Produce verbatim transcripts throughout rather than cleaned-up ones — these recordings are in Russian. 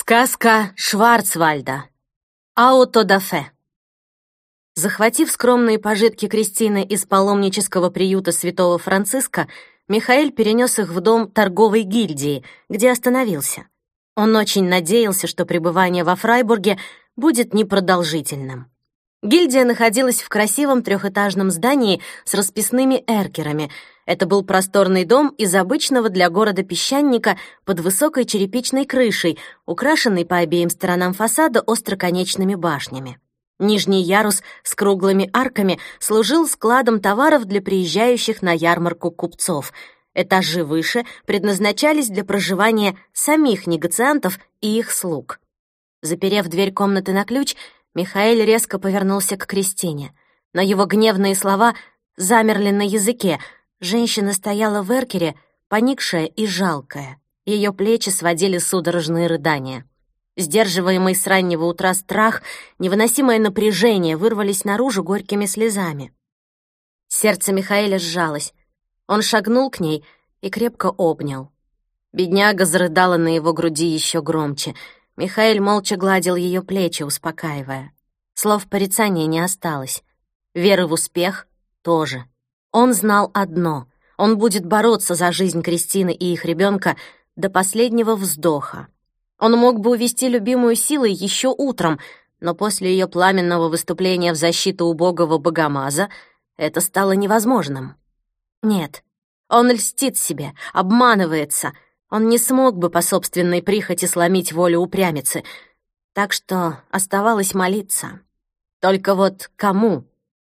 Сказка Шварцвальда. Аутодафе. Захватив скромные пожитки Кристины из паломнического приюта святого Франциска, Михаэль перенес их в дом торговой гильдии, где остановился. Он очень надеялся, что пребывание во Фрайбурге будет непродолжительным. Гильдия находилась в красивом трехэтажном здании с расписными эркерами. Это был просторный дом из обычного для города песчаника под высокой черепичной крышей, украшенный по обеим сторонам фасада остроконечными башнями. Нижний ярус с круглыми арками служил складом товаров для приезжающих на ярмарку купцов. Этажи выше предназначались для проживания самих негациантов и их слуг. Заперев дверь комнаты на ключ, Михаэль резко повернулся к Кристине. Но его гневные слова замерли на языке. Женщина стояла в эркере, поникшая и жалкая. Ее плечи сводили судорожные рыдания. Сдерживаемый с раннего утра страх, невыносимое напряжение вырвались наружу горькими слезами. Сердце Михаэля сжалось. Он шагнул к ней и крепко обнял. Бедняга зарыдала на его груди еще громче. Михаэль молча гладил ее плечи, успокаивая. Слов порицания не осталось. Веры в успех тоже. Он знал одно — он будет бороться за жизнь Кристины и их ребенка до последнего вздоха. Он мог бы увести любимую силой еще утром, но после ее пламенного выступления в защиту убогого богомаза это стало невозможным. Нет, он льстит себе, обманывается. Он не смог бы по собственной прихоти сломить волю упрямицы, так что оставалось молиться. Только вот кому?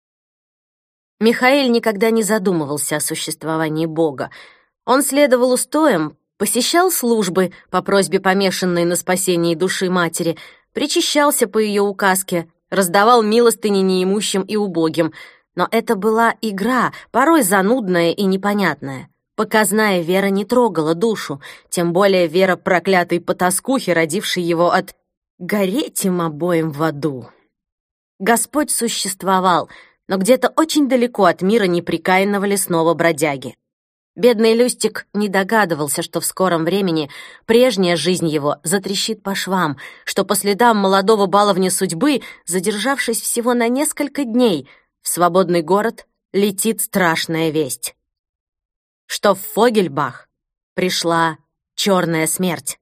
Михаэль никогда не задумывался о существовании Бога. Он следовал устоям, посещал службы по просьбе помешанной на спасении души матери, причащался по ее указке, раздавал милостыни неимущим и убогим. Но это была игра, порой занудная и непонятная. Показная вера не трогала душу, тем более вера проклятой потаскухи, родившей его от «гореть им обоим в аду». Господь существовал, но где-то очень далеко от мира неприкаянного лесного бродяги. Бедный Люстик не догадывался, что в скором времени прежняя жизнь его затрещит по швам, что по следам молодого баловня судьбы, задержавшись всего на несколько дней, в свободный город летит страшная весть. Что в Фогельбах пришла черная смерть.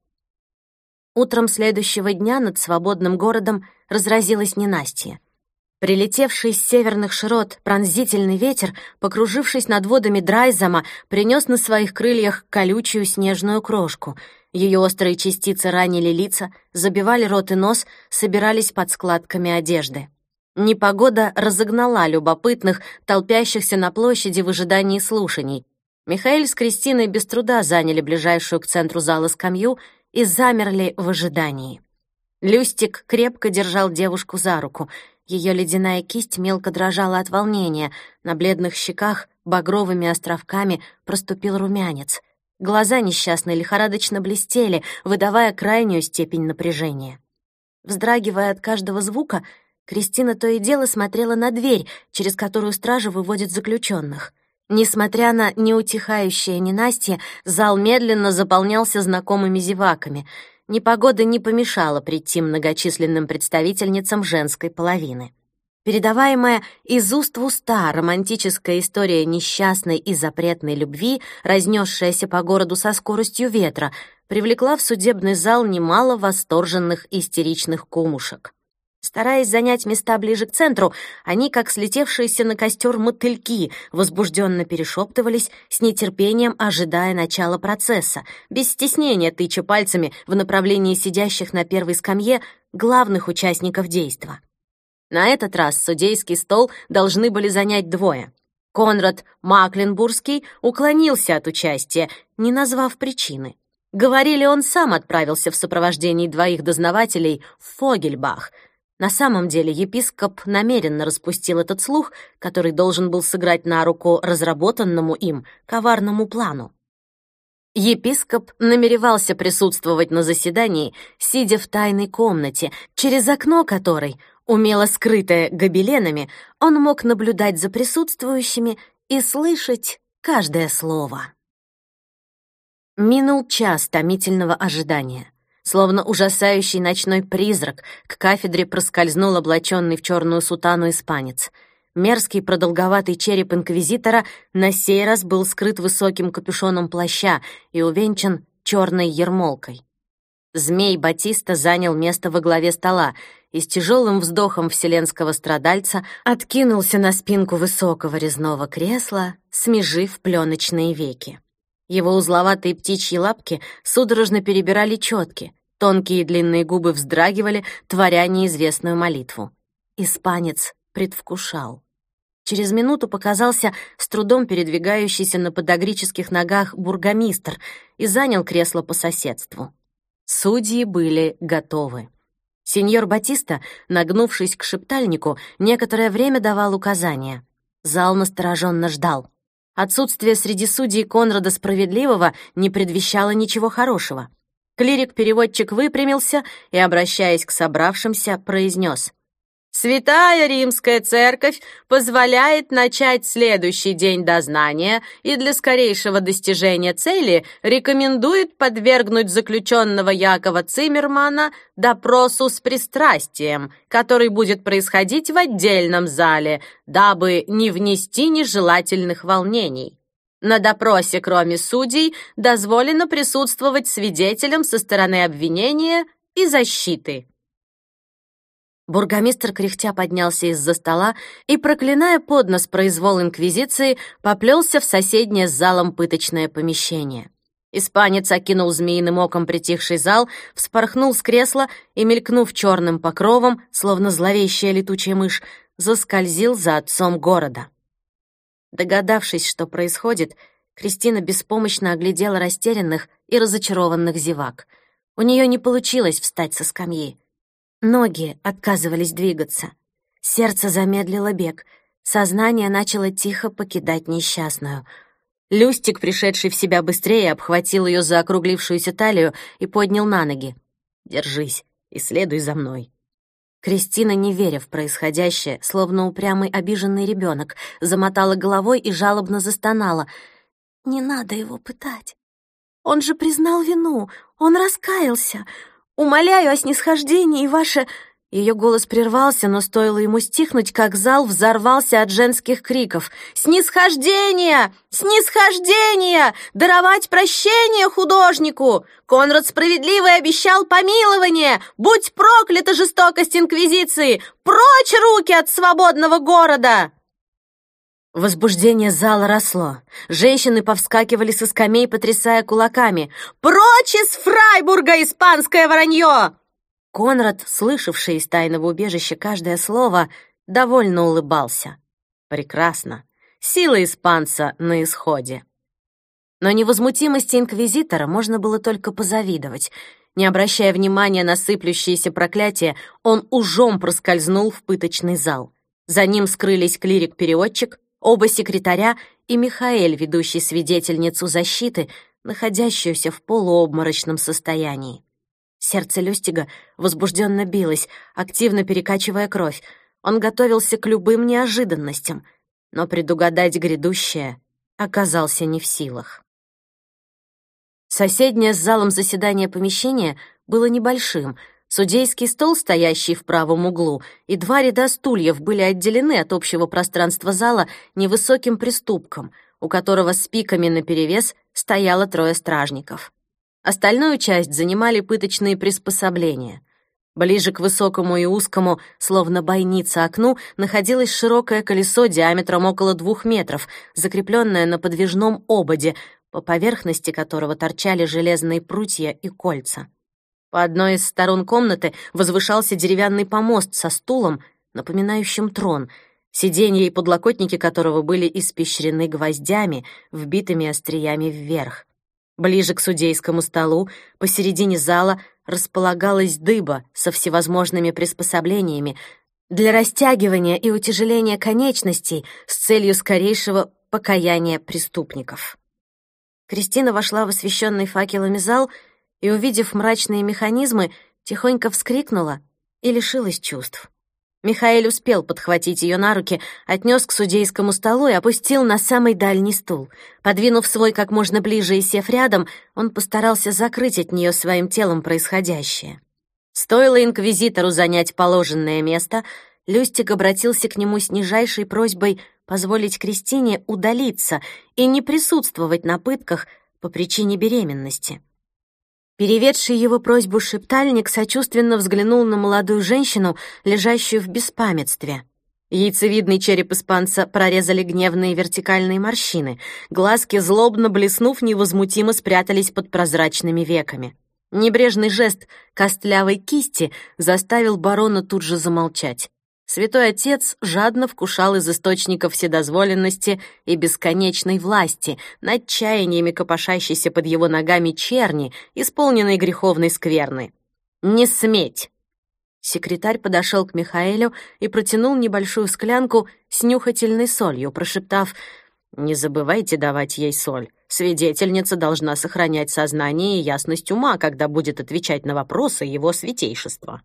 Утром следующего дня над свободным городом разразилась ненастье. Прилетевший с северных широт пронзительный ветер, покружившись над водами Драйзама, принес на своих крыльях колючую снежную крошку. Ее острые частицы ранили лица, забивали рот и нос, собирались под складками одежды. Непогода разогнала любопытных, толпящихся на площади в ожидании слушаний. Михаэль с Кристиной без труда заняли ближайшую к центру зала скамью и замерли в ожидании. Люстик крепко держал девушку за руку. Ее ледяная кисть мелко дрожала от волнения. На бледных щеках багровыми островками проступил румянец. Глаза несчастной лихорадочно блестели, выдавая крайнюю степень напряжения. Вздрагивая от каждого звука, Кристина то и дело смотрела на дверь, через которую стража выводит заключенных. Несмотря на неутихающее ненастье, зал медленно заполнялся знакомыми зеваками. Непогода не помешала прийти многочисленным представительницам женской половины. Передаваемая из уст в уста романтическая история несчастной и запретной любви, разнесшаяся по городу со скоростью ветра, привлекла в судебный зал немало восторженных истеричных кумушек. Стараясь занять места ближе к центру, они, как слетевшиеся на костер мотыльки, возбужденно перешептывались, с нетерпением ожидая начала процесса, без стеснения тыча пальцами в направлении сидящих на первой скамье главных участников действа. На этот раз судейский стол должны были занять двое. Конрад Макленбургский уклонился от участия, не назвав причины. Говорили, он сам отправился в сопровождении двоих дознавателей в Фогельбах. На самом деле епископ намеренно распустил этот слух, который должен был сыграть на руку разработанному им коварному плану. Епископ намеревался присутствовать на заседании, сидя в тайной комнате, через окно которой, умело скрытое гобеленами, он мог наблюдать за присутствующими и слышать каждое слово. Минул час томительного ожидания. Словно ужасающий ночной призрак, к кафедре проскользнул облаченный в черную сутану испанец. Мерзкий продолговатый череп инквизитора на сей раз был скрыт высоким капюшоном плаща и увенчан черной ермолкой. Змей Батиста занял место во главе стола и с тяжелым вздохом вселенского страдальца откинулся на спинку высокого резного кресла, смежив пленочные веки. Его узловатые птичьи лапки судорожно перебирали четки, тонкие длинные губы вздрагивали, творя неизвестную молитву. Испанец предвкушал. Через минуту показался с трудом передвигающийся на подагрических ногах бургомистр и занял кресло по соседству. Судьи были готовы. Сеньор Батиста, нагнувшись к шептальнику, некоторое время давал указания. Зал настороженно ждал. Отсутствие среди судей Конрада Справедливого не предвещало ничего хорошего. Клирик-переводчик выпрямился и, обращаясь к собравшимся, произнес: «Святая Римская Церковь позволяет начать следующий день дознания и для скорейшего достижения цели рекомендует подвергнуть заключенного Якова Циммермана допросу с пристрастием, который будет происходить в отдельном зале, дабы не внести нежелательных волнений. На допросе, кроме судей, дозволено присутствовать свидетелям со стороны обвинения и защиты». Бургомистр кряхтя поднялся из-за стола и, проклиная под нос произвол инквизиции, поплелся в соседнее с залом пыточное помещение. Испанец окинул змеиным оком притихший зал, вспорхнул с кресла и, мелькнув черным покровом, словно зловещая летучая мышь, заскользил за отцом города. Догадавшись, что происходит, Кристина беспомощно оглядела растерянных и разочарованных зевак. У нее не получилось встать со скамьи. Ноги отказывались двигаться. Сердце замедлило бег. Сознание начало тихо покидать несчастную. Люстик, пришедший в себя быстрее, обхватил ее за округлившуюся талию и поднял на ноги. «Держись и следуй за мной». Кристина, не веря в происходящее, словно упрямый обиженный ребенок, замотала головой и жалобно застонала. «Не надо его пытать. Он же признал вину, он раскаялся. Умоляю о снисхождении, ваше...» Ее голос прервался, но стоило ему стихнуть, как зал взорвался от женских криков. «Снисхождение! Снисхождение! Даровать прощение художнику! Конрад Справедливый обещал помилование! Будь проклята жестокость Инквизиции! Прочь руки от свободного города!» Возбуждение зала росло. Женщины повскакивали со скамей, потрясая кулаками. «Прочь из Фрайбурга, испанское вранье!» Конрад, слышавший из тайного убежища каждое слово, довольно улыбался. Прекрасно. Сила испанца на исходе. Но невозмутимости инквизитора можно было только позавидовать. Не обращая внимания на сыплющиеся проклятия, он ужом проскользнул в пыточный зал. За ним скрылись клирик-переводчик, оба секретаря и Михаэль, ведущий свидетельницу защиты, находящуюся в полуобморочном состоянии. Сердце Люстига возбужденно билось, активно перекачивая кровь. Он готовился к любым неожиданностям, но предугадать грядущее оказался не в силах. Соседнее с залом заседания помещение было небольшим. Судейский стол, стоящий в правом углу, и два ряда стульев были отделены от общего пространства зала невысоким приступком, у которого с пиками наперевес стояло трое стражников. Остальную часть занимали пыточные приспособления. Ближе к высокому и узкому, словно бойница, окну находилось широкое колесо диаметром около двух метров, закрепленное на подвижном ободе, по поверхности которого торчали железные прутья и кольца. По одной из сторон комнаты возвышался деревянный помост со стулом, напоминающим трон, сиденья и подлокотники которого были испещрены гвоздями, вбитыми остриями вверх. Ближе к судейскому столу, посередине зала, располагалась дыба со всевозможными приспособлениями для растягивания и утяжеления конечностей с целью скорейшего покаяния преступников. Кристина вошла в освещенный факелами зал и, увидев мрачные механизмы, тихонько вскрикнула и лишилась чувств. Михаэль успел подхватить ее на руки, отнес к судейскому столу и опустил на самый дальний стул. Подвинув свой как можно ближе и сев рядом, он постарался закрыть от нее своим телом происходящее. Стоило инквизитору занять положенное место, Люстик обратился к нему с нижайшей просьбой позволить Кристине удалиться и не присутствовать на пытках по причине беременности. Переведший его просьбу шептальник сочувственно взглянул на молодую женщину, лежащую в беспамятстве. Яйцевидный череп испанца прорезали гневные вертикальные морщины. Глазки, злобно блеснув, невозмутимо спрятались под прозрачными веками. Небрежный жест костлявой кисти заставил барона тут же замолчать. Святой Отец жадно вкушал из источников вседозволенности и бесконечной власти, над чаяниями копошащейся под его ногами черни, исполненной греховной скверны. «Не сметь!» Секретарь подошел к Михаэлю и протянул небольшую склянку с нюхательной солью, прошептав: «Не забывайте давать ей соль. Свидетельница должна сохранять сознание и ясность ума, когда будет отвечать на вопросы его святейшества».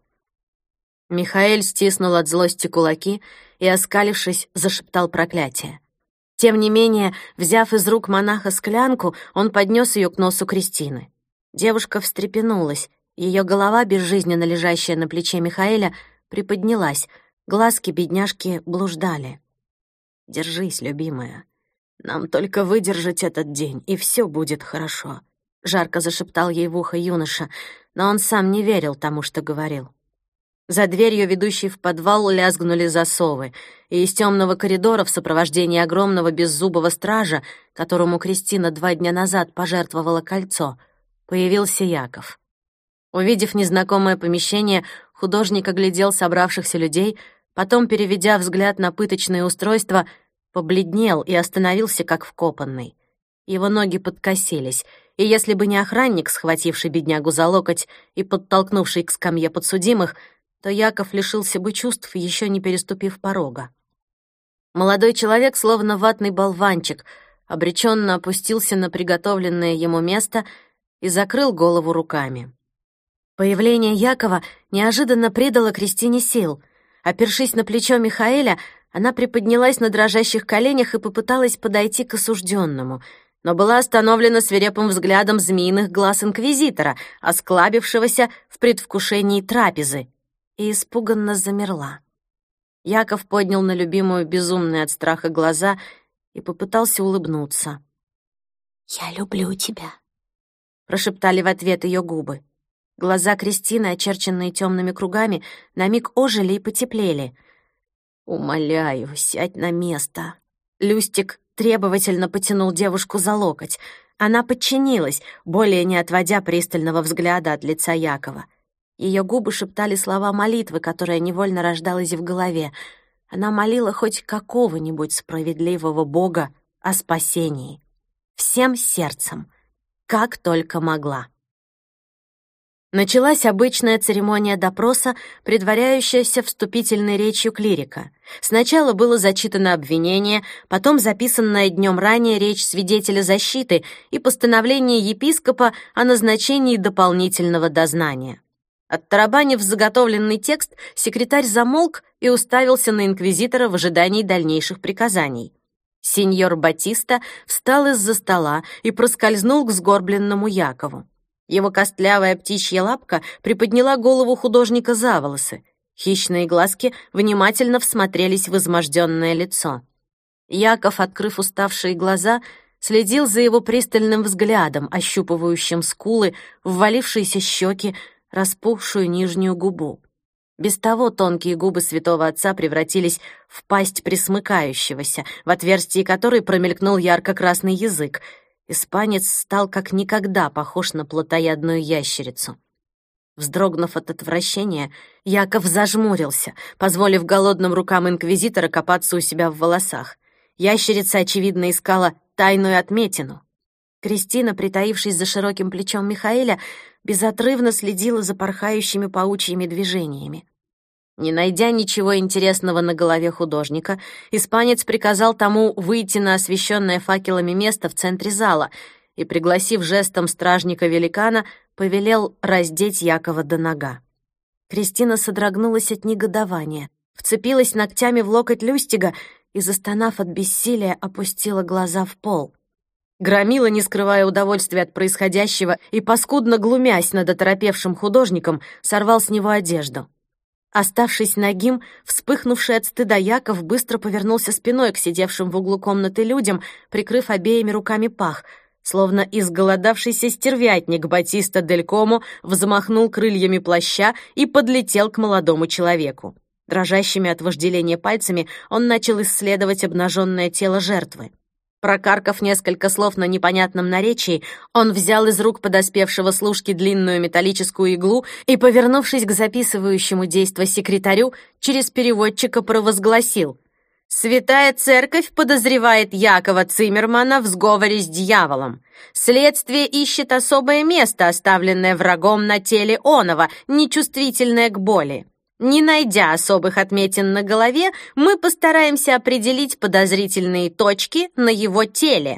Михаэль стиснул от злости кулаки и, оскалившись, зашептал проклятие. Тем не менее, взяв из рук монаха склянку, он поднес ее к носу Кристины. Девушка встрепенулась, ее голова, безжизненно лежащая на плече Михаэля, приподнялась, глазки бедняжки блуждали. «Держись, любимая. Нам только выдержать этот день, и все будет хорошо», — жарко зашептал ей в ухо юноша, но он сам не верил тому, что говорил. За дверью, ведущей в подвал, лязгнули засовы, и из темного коридора в сопровождении огромного беззубого стража, которому Кристина два дня назад пожертвовала кольцо, появился Яков. Увидев незнакомое помещение, художник оглядел собравшихся людей, потом, переведя взгляд на пыточное устройство, побледнел и остановился как вкопанный. Его ноги подкосились, и если бы не охранник, схвативший беднягу за локоть и подтолкнувший к скамье подсудимых, то Яков лишился бы чувств, еще не переступив порога. Молодой человек, словно ватный болванчик, обреченно опустился на приготовленное ему место и закрыл голову руками. Появление Якова неожиданно придало Кристине сил. Опершись на плечо Михаэля, она приподнялась на дрожащих коленях и попыталась подойти к осужденному, но была остановлена свирепым взглядом змеиных глаз инквизитора, осклабившегося в предвкушении трапезы, и испуганно замерла. Яков поднял на любимую безумные от страха глаза и попытался улыбнуться. «Я люблю тебя», — прошептали в ответ ее губы. Глаза Кристины, очерченные темными кругами, на миг ожили и потеплели. «Умоляю, сядь на место». Люстик требовательно потянул девушку за локоть. Она подчинилась, более не отводя пристального взгляда от лица Якова. Ее губы шептали слова молитвы, которая невольно рождалась в голове. Она молила хоть какого-нибудь справедливого Бога о спасении. Всем сердцем, как только могла. Началась обычная церемония допроса, предваряющаяся вступительной речью клирика. Сначала было зачитано обвинение, потом записанная днем ранее речь свидетеля защиты и постановление епископа о назначении дополнительного дознания. Оттарабанив заготовленный текст, секретарь замолк и уставился на инквизитора в ожидании дальнейших приказаний. Сеньор Батиста встал из-за стола и проскользнул к сгорбленному Якову. Его костлявая птичья лапка приподняла голову художника за волосы. Хищные глазки внимательно всмотрелись в изможденное лицо. Яков, открыв уставшие глаза, следил за его пристальным взглядом, ощупывающим скулы, ввалившиеся щеки, распухшую нижнюю губу. Без того тонкие губы святого отца превратились в пасть присмыкающегося, в отверстии которой промелькнул ярко-красный язык. Испанец стал как никогда похож на плотоядную ящерицу. Вздрогнув от отвращения, Яков зажмурился, позволив голодным рукам инквизитора копаться у себя в волосах. Ящерица, очевидно, искала тайную отметину. Кристина, притаившись за широким плечом Михаэля, безотрывно следила за порхающими паучьими движениями. Не найдя ничего интересного на голове художника, испанец приказал тому выйти на освещенное факелами место в центре зала и, пригласив жестом стражника-великана, повелел раздеть Якова до нога. Кристина содрогнулась от негодования. вцепилась ногтями в локоть Люстига и, застонав от бессилия, опустила глаза в пол. Громила, не скрывая удовольствия от происходящего и паскудно глумясь над оторопевшим художником, сорвал с него одежду. Оставшись нагим, вспыхнувший от стыда Яков быстро повернулся спиной к сидевшим в углу комнаты людям, прикрыв обеими руками пах, словно изголодавшийся стервятник Батиста дель Комо взмахнул крыльями плаща и подлетел к молодому человеку. Дрожащими от вожделения пальцами он начал исследовать обнаженное тело жертвы. Прокаркав несколько слов на непонятном наречии, он взял из рук подоспевшего служки длинную металлическую иглу и, повернувшись к записывающему действо секретарю, через переводчика провозгласил: «Святая Церковь подозревает Якова Циммермана в сговоре с дьяволом. Следствие ищет особое место, оставленное врагом на теле оного, нечувствительное к боли. Не найдя особых отметин на голове, мы постараемся определить подозрительные точки на его теле».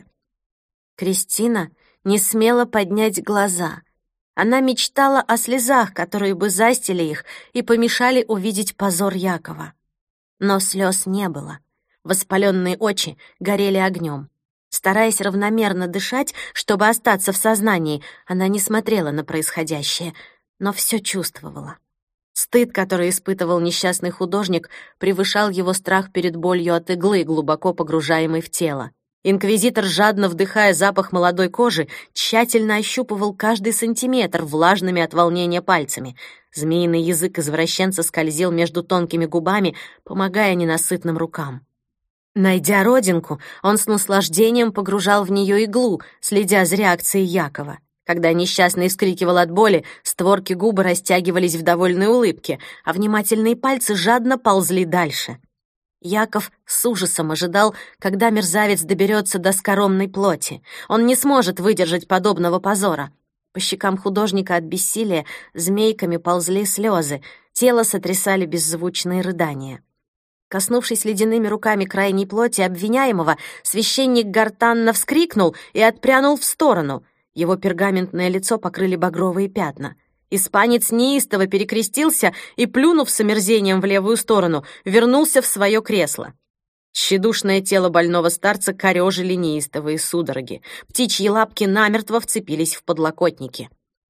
Кристина не смела поднять глаза. Она мечтала о слезах, которые бы застили их и помешали увидеть позор Якова. Но слез не было. Воспаленные очи горели огнем. Стараясь равномерно дышать, чтобы остаться в сознании, она не смотрела на происходящее, но все чувствовала. Стыд, который испытывал несчастный художник, превышал его страх перед болью от иглы, глубоко погружаемой в тело. Инквизитор, жадно вдыхая запах молодой кожи, тщательно ощупывал каждый сантиметр влажными от волнения пальцами. Змеиный язык извращенца скользил между тонкими губами, помогая ненасытным рукам. Найдя родинку, он с наслаждением погружал в нее иглу, следя за реакцией Якова. Когда несчастный вскрикивал от боли, створки губы растягивались в довольной улыбке, а внимательные пальцы жадно ползли дальше. Яков с ужасом ожидал, когда мерзавец доберется до скоромной плоти. Он не сможет выдержать подобного позора. По щекам художника от бессилия змейками ползли слезы, тело сотрясали беззвучные рыдания. Коснувшись ледяными руками крайней плоти обвиняемого, священник гортанно вскрикнул и отпрянул в сторону. Его пергаментное лицо покрыли багровые пятна. Испанец неистово перекрестился и, плюнув с омерзением в левую сторону, вернулся в свое кресло. Тщедушное тело больного старца корёжили неистовые судороги. Птичьи лапки намертво вцепились в подлокотники.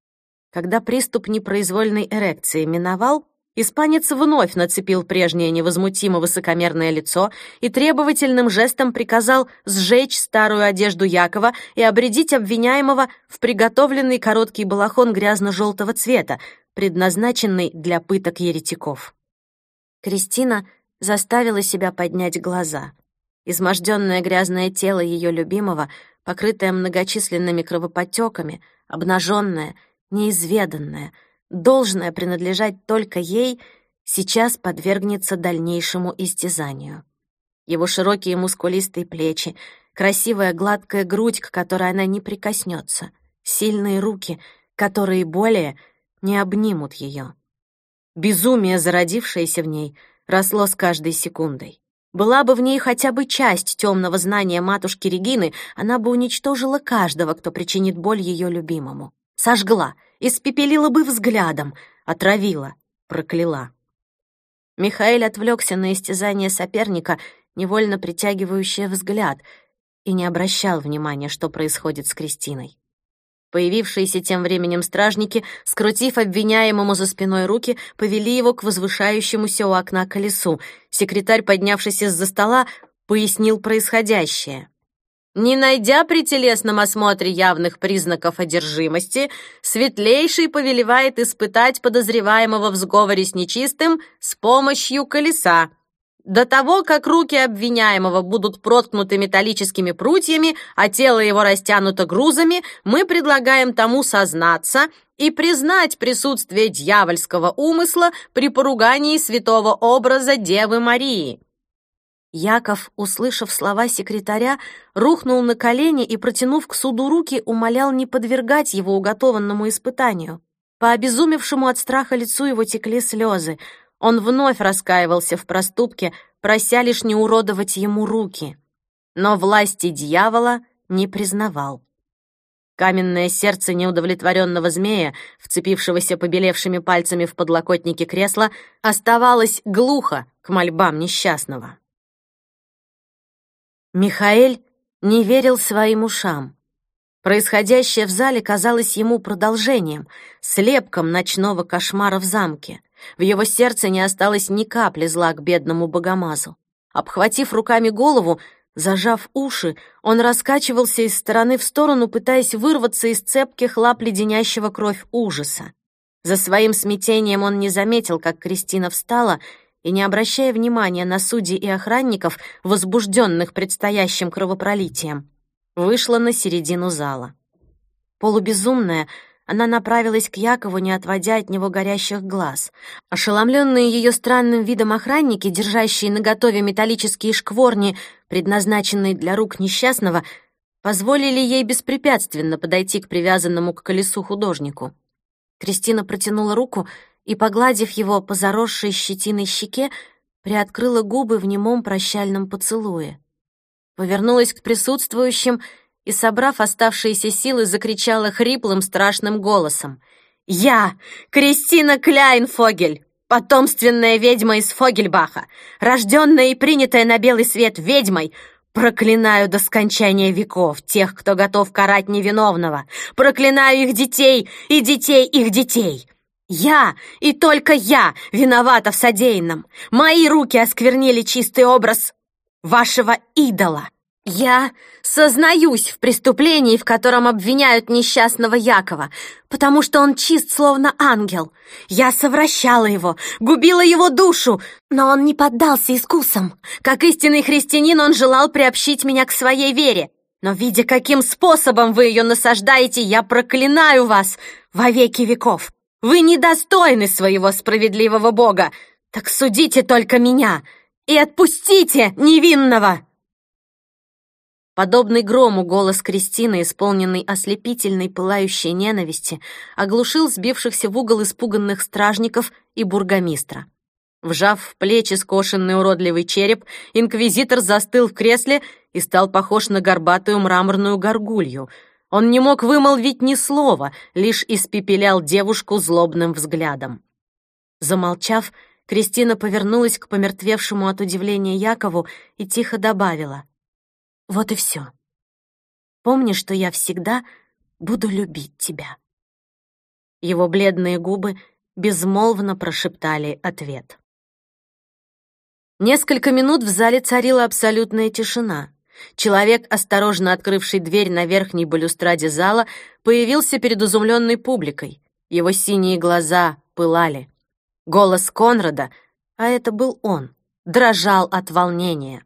Когда приступ непроизвольной эрекции миновал, испанец вновь нацепил прежнее невозмутимо высокомерное лицо и требовательным жестом приказал сжечь старую одежду Якова и обрядить обвиняемого в приготовленный короткий балахон грязно-желтого цвета, предназначенный для пыток еретиков. Кристина заставила себя поднять глаза. Изможденное грязное тело ее любимого, покрытое многочисленными кровоподтеками, обнаженное, неизведанное, должное принадлежать только ей, сейчас подвергнется дальнейшему истязанию. Его широкие мускулистые плечи, красивая гладкая грудь, к которой она не прикоснется, сильные руки, которые более не обнимут ее. Безумие, зародившееся в ней, росло с каждой секундой. Была бы в ней хотя бы часть темного знания матушки Регины, она бы уничтожила каждого, кто причинит боль ее любимому. Сожгла, испепелила бы взглядом, отравила, прокляла. Михаэль отвлекся на истязание соперника, невольно притягивающее взгляд, и не обращал внимания, что происходит с Кристиной. Появившиеся тем временем стражники, скрутив обвиняемому за спиной руки, повели его к возвышающемуся у окна колесу. Секретарь, поднявшись из-за стола, пояснил происходящее. Не найдя при телесном осмотре явных признаков одержимости, Светлейший повелевает испытать подозреваемого в сговоре с нечистым с помощью колеса. До того, как руки обвиняемого будут проткнуты металлическими прутьями, а тело его растянуто грузами, мы предлагаем тому сознаться и признать присутствие дьявольского умысла при поругании святого образа Девы Марии. Яков, услышав слова секретаря, рухнул на колени и, протянув к суду руки, умолял не подвергать его уготованному испытанию. По обезумевшему от страха лицу его текли слезы. Он вновь раскаивался в проступке, прося лишь не уродовать ему руки. Но власти дьявола не признавал. Каменное сердце неудовлетворенного змея, вцепившегося побелевшими пальцами в подлокотники кресла, оставалось глухо к мольбам несчастного. Михаэль не верил своим ушам. Происходящее в зале казалось ему продолжением, слепком ночного кошмара в замке. В его сердце не осталось ни капли зла к бедному богомазу. Обхватив руками голову, зажав уши, он раскачивался из стороны в сторону, пытаясь вырваться из цепких лап леденящего кровь ужаса. За своим смятением он не заметил, как Кристина встала и, не обращая внимания на судей и охранников, возбужденных предстоящим кровопролитием, вышла на середину зала. Полубезумная, она направилась к Якову, не отводя от него горящих глаз. Ошеломленные ее странным видом охранники, держащие наготове металлические шкворни, предназначенные для рук несчастного, позволили ей беспрепятственно подойти к привязанному к колесу художнику. Кристина протянула руку и, погладив его по заросшей щетиной щеке, приоткрыла губы в немом прощальном поцелуе. Повернулась к присутствующим и, собрав оставшиеся силы, закричала хриплым, страшным голосом: «Я, Кристина Кляйнфогель, потомственная ведьма из Фогельбаха, рожденная и принятая на белый свет ведьмой, проклинаю до скончания веков тех, кто готов карать невиновного, проклинаю их детей и детей их детей. Я, и только я, виновата в содеянном. Мои руки осквернили чистый образ вашего идола. Я сознаюсь в преступлении, в котором обвиняют несчастного Якова, потому что он чист, словно ангел. Я совращала его, губила его душу, но он не поддался искусам. Как истинный христианин он желал приобщить меня к своей вере. Но, видя, каким способом вы ее насаждаете, я проклинаю вас во веки веков. Вы недостойны своего справедливого Бога. Так судите только меня и отпустите невинного!» Подобный грому голос Кристины, исполненный ослепительной пылающей ненависти, оглушил сбившихся в угол испуганных стражников и бургомистра. Вжав в плечи скошенный уродливый череп, инквизитор застыл в кресле и стал похож на горбатую мраморную горгулью. Он не мог вымолвить ни слова, лишь испепелял девушку злобным взглядом. Замолчав, Кристина повернулась к помертвевшему от удивления Якову и тихо добавила: «Вот и все. Помни, что я всегда буду любить тебя». Его бледные губы безмолвно прошептали ответ. Несколько минут в зале царила абсолютная тишина. Человек, осторожно открывший дверь на верхней балюстраде зала, появился перед изумленной публикой. Его синие глаза пылали. Голос Конрада, а это был он, дрожал от волнения.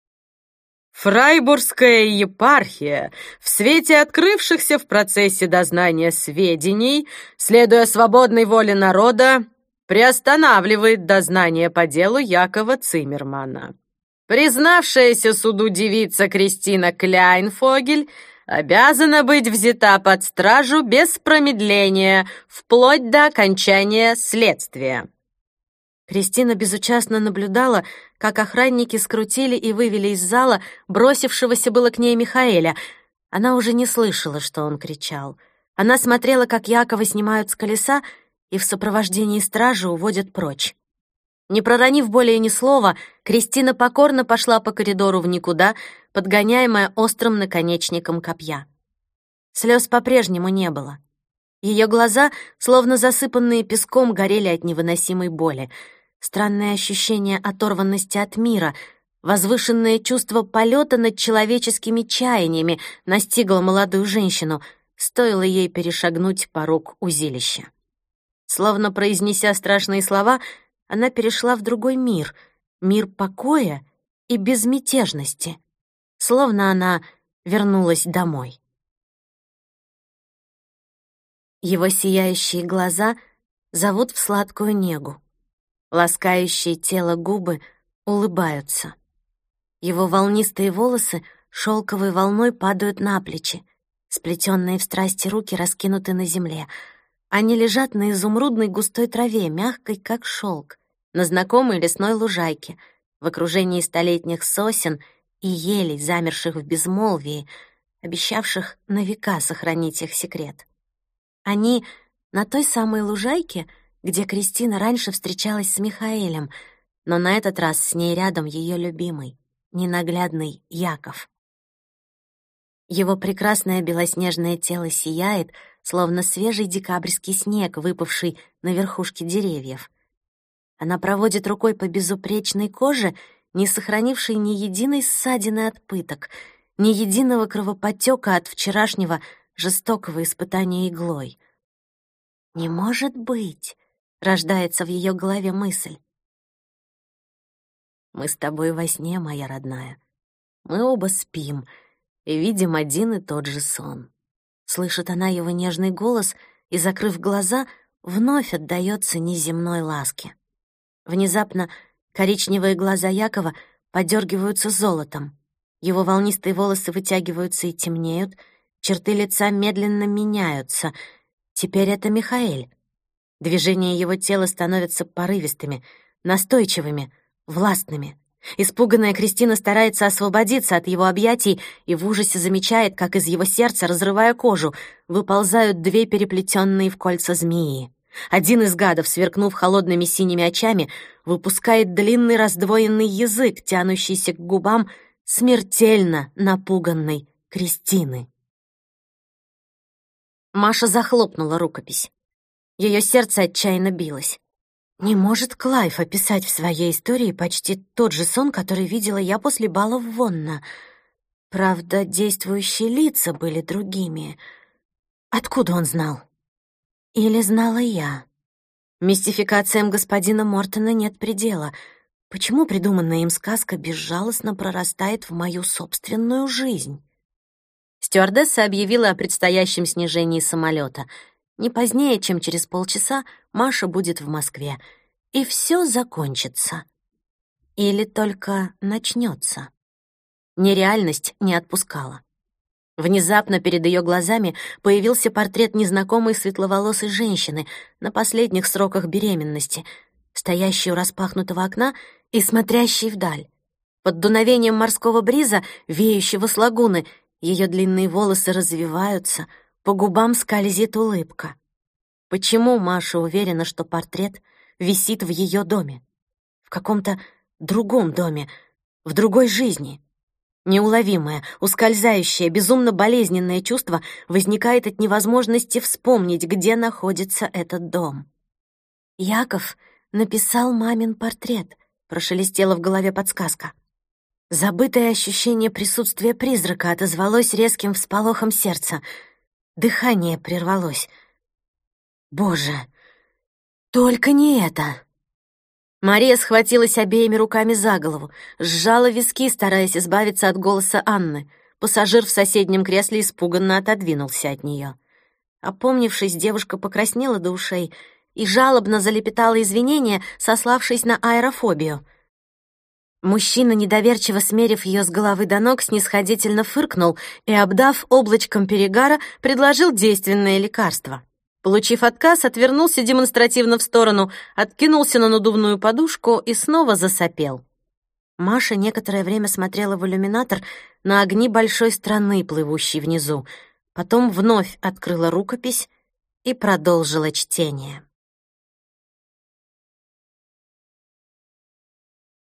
Фрайбургская епархия, в свете открывшихся в процессе дознания сведений, следуя свободной воле народа, приостанавливает дознание по делу Якова Циммермана. Признавшаяся суду девица Кристина Кляйнфогель обязана быть взята под стражу без промедления вплоть до окончания следствия. Кристина безучастно наблюдала, как охранники скрутили и вывели из зала бросившегося было к ней Михаэля. Она уже не слышала, что он кричал. Она смотрела, как Якова снимают с колеса и в сопровождении стражи уводят прочь. Не проронив более ни слова, Кристина покорно пошла по коридору в никуда, подгоняемая острым наконечником копья. Слез по-прежнему не было. Ее глаза, словно засыпанные песком, горели от невыносимой боли. Странное ощущение оторванности от мира, возвышенное чувство полета над человеческими чаяниями настигло молодую женщину, стоило ей перешагнуть порог узилища. Словно произнеся страшные слова, она перешла в другой мир, мир покоя и безмятежности, словно она вернулась домой. Его сияющие глаза зовут в сладкую негу. Ласкающие тело губы улыбаются. Его волнистые волосы шелковой волной падают на плечи. Сплетенные в страсти руки раскинуты на земле. Они лежат на изумрудной густой траве, мягкой, как шелк, на знакомой лесной лужайке, в окружении столетних сосен и елей, замерших в безмолвии, обещавших на века сохранить их секрет. Они на той самой лужайке, где Кристина раньше встречалась с Михаэлем, но на этот раз с ней рядом ее любимый, ненаглядный Яков. Его прекрасное белоснежное тело сияет, словно свежий декабрьский снег, выпавший на верхушке деревьев. Она проводит рукой по безупречной коже, не сохранившей ни единой ссадины от пыток, ни единого кровоподтёка от вчерашнего жестокого испытания иглой. «Не может быть!» — рождается в ее голове мысль. «Мы с тобой во сне, моя родная. Мы оба спим и видим один и тот же сон». Слышит она его нежный голос и, закрыв глаза, вновь отдаётся неземной ласке. Внезапно коричневые глаза Якова подергиваются золотом. Его волнистые волосы вытягиваются и темнеют, черты лица медленно меняются. Теперь это Михаэль. Движения его тела становятся порывистыми, настойчивыми, властными. Испуганная Кристина старается освободиться от его объятий и в ужасе замечает, как из его сердца, разрывая кожу, выползают две переплетенные в кольца змеи. Один из гадов, сверкнув холодными синими очами, выпускает длинный раздвоенный язык, тянущийся к губам смертельно напуганной Кристины. Маша захлопнула рукопись. Ее сердце отчаянно билось. Не может Клайв описать в своей истории почти тот же сон, который видела я после бала в Вонна. Правда, действующие лица были другими. Откуда он знал? Или знала я? Мистификациям господина Мортона нет предела. Почему придуманная им сказка безжалостно прорастает в мою собственную жизнь? Стюардесса объявила о предстоящем снижении самолета. Не позднее, чем через полчаса, Маша будет в Москве, и все закончится. Или только начнется. Нереальность не отпускала. Внезапно перед ее глазами появился портрет незнакомой светловолосой женщины на последних сроках беременности, стоящей у распахнутого окна и смотрящей вдаль. Под дуновением морского бриза, веющего с лагуны, ее длинные волосы развиваются, по губам скользит улыбка. Почему Маша уверена, что портрет висит в ее доме? В каком-то другом доме, в другой жизни? Неуловимое, ускользающее, безумно болезненное чувство возникает от невозможности вспомнить, где находится этот дом. «Яков написал мамин портрет», — прошелестела в голове подсказка. Забытое ощущение присутствия призрака отозвалось резким всполохом сердца. Дыхание прервалось. «Боже, только не это!» Мария схватилась обеими руками за голову, сжала виски, стараясь избавиться от голоса Анны. Пассажир в соседнем кресле испуганно отодвинулся от нее. Опомнившись, девушка покраснела до ушей и жалобно залепетала извинения, сославшись на аэрофобию. Мужчина, недоверчиво смерив ее с головы до ног, снисходительно фыркнул и, обдав облачком перегара, предложил действенное лекарство. Получив отказ, отвернулся демонстративно в сторону, откинулся на надувную подушку и снова засопел. Маша некоторое время смотрела в иллюминатор на огни большой страны, плывущей внизу, потом вновь открыла рукопись и продолжила чтение.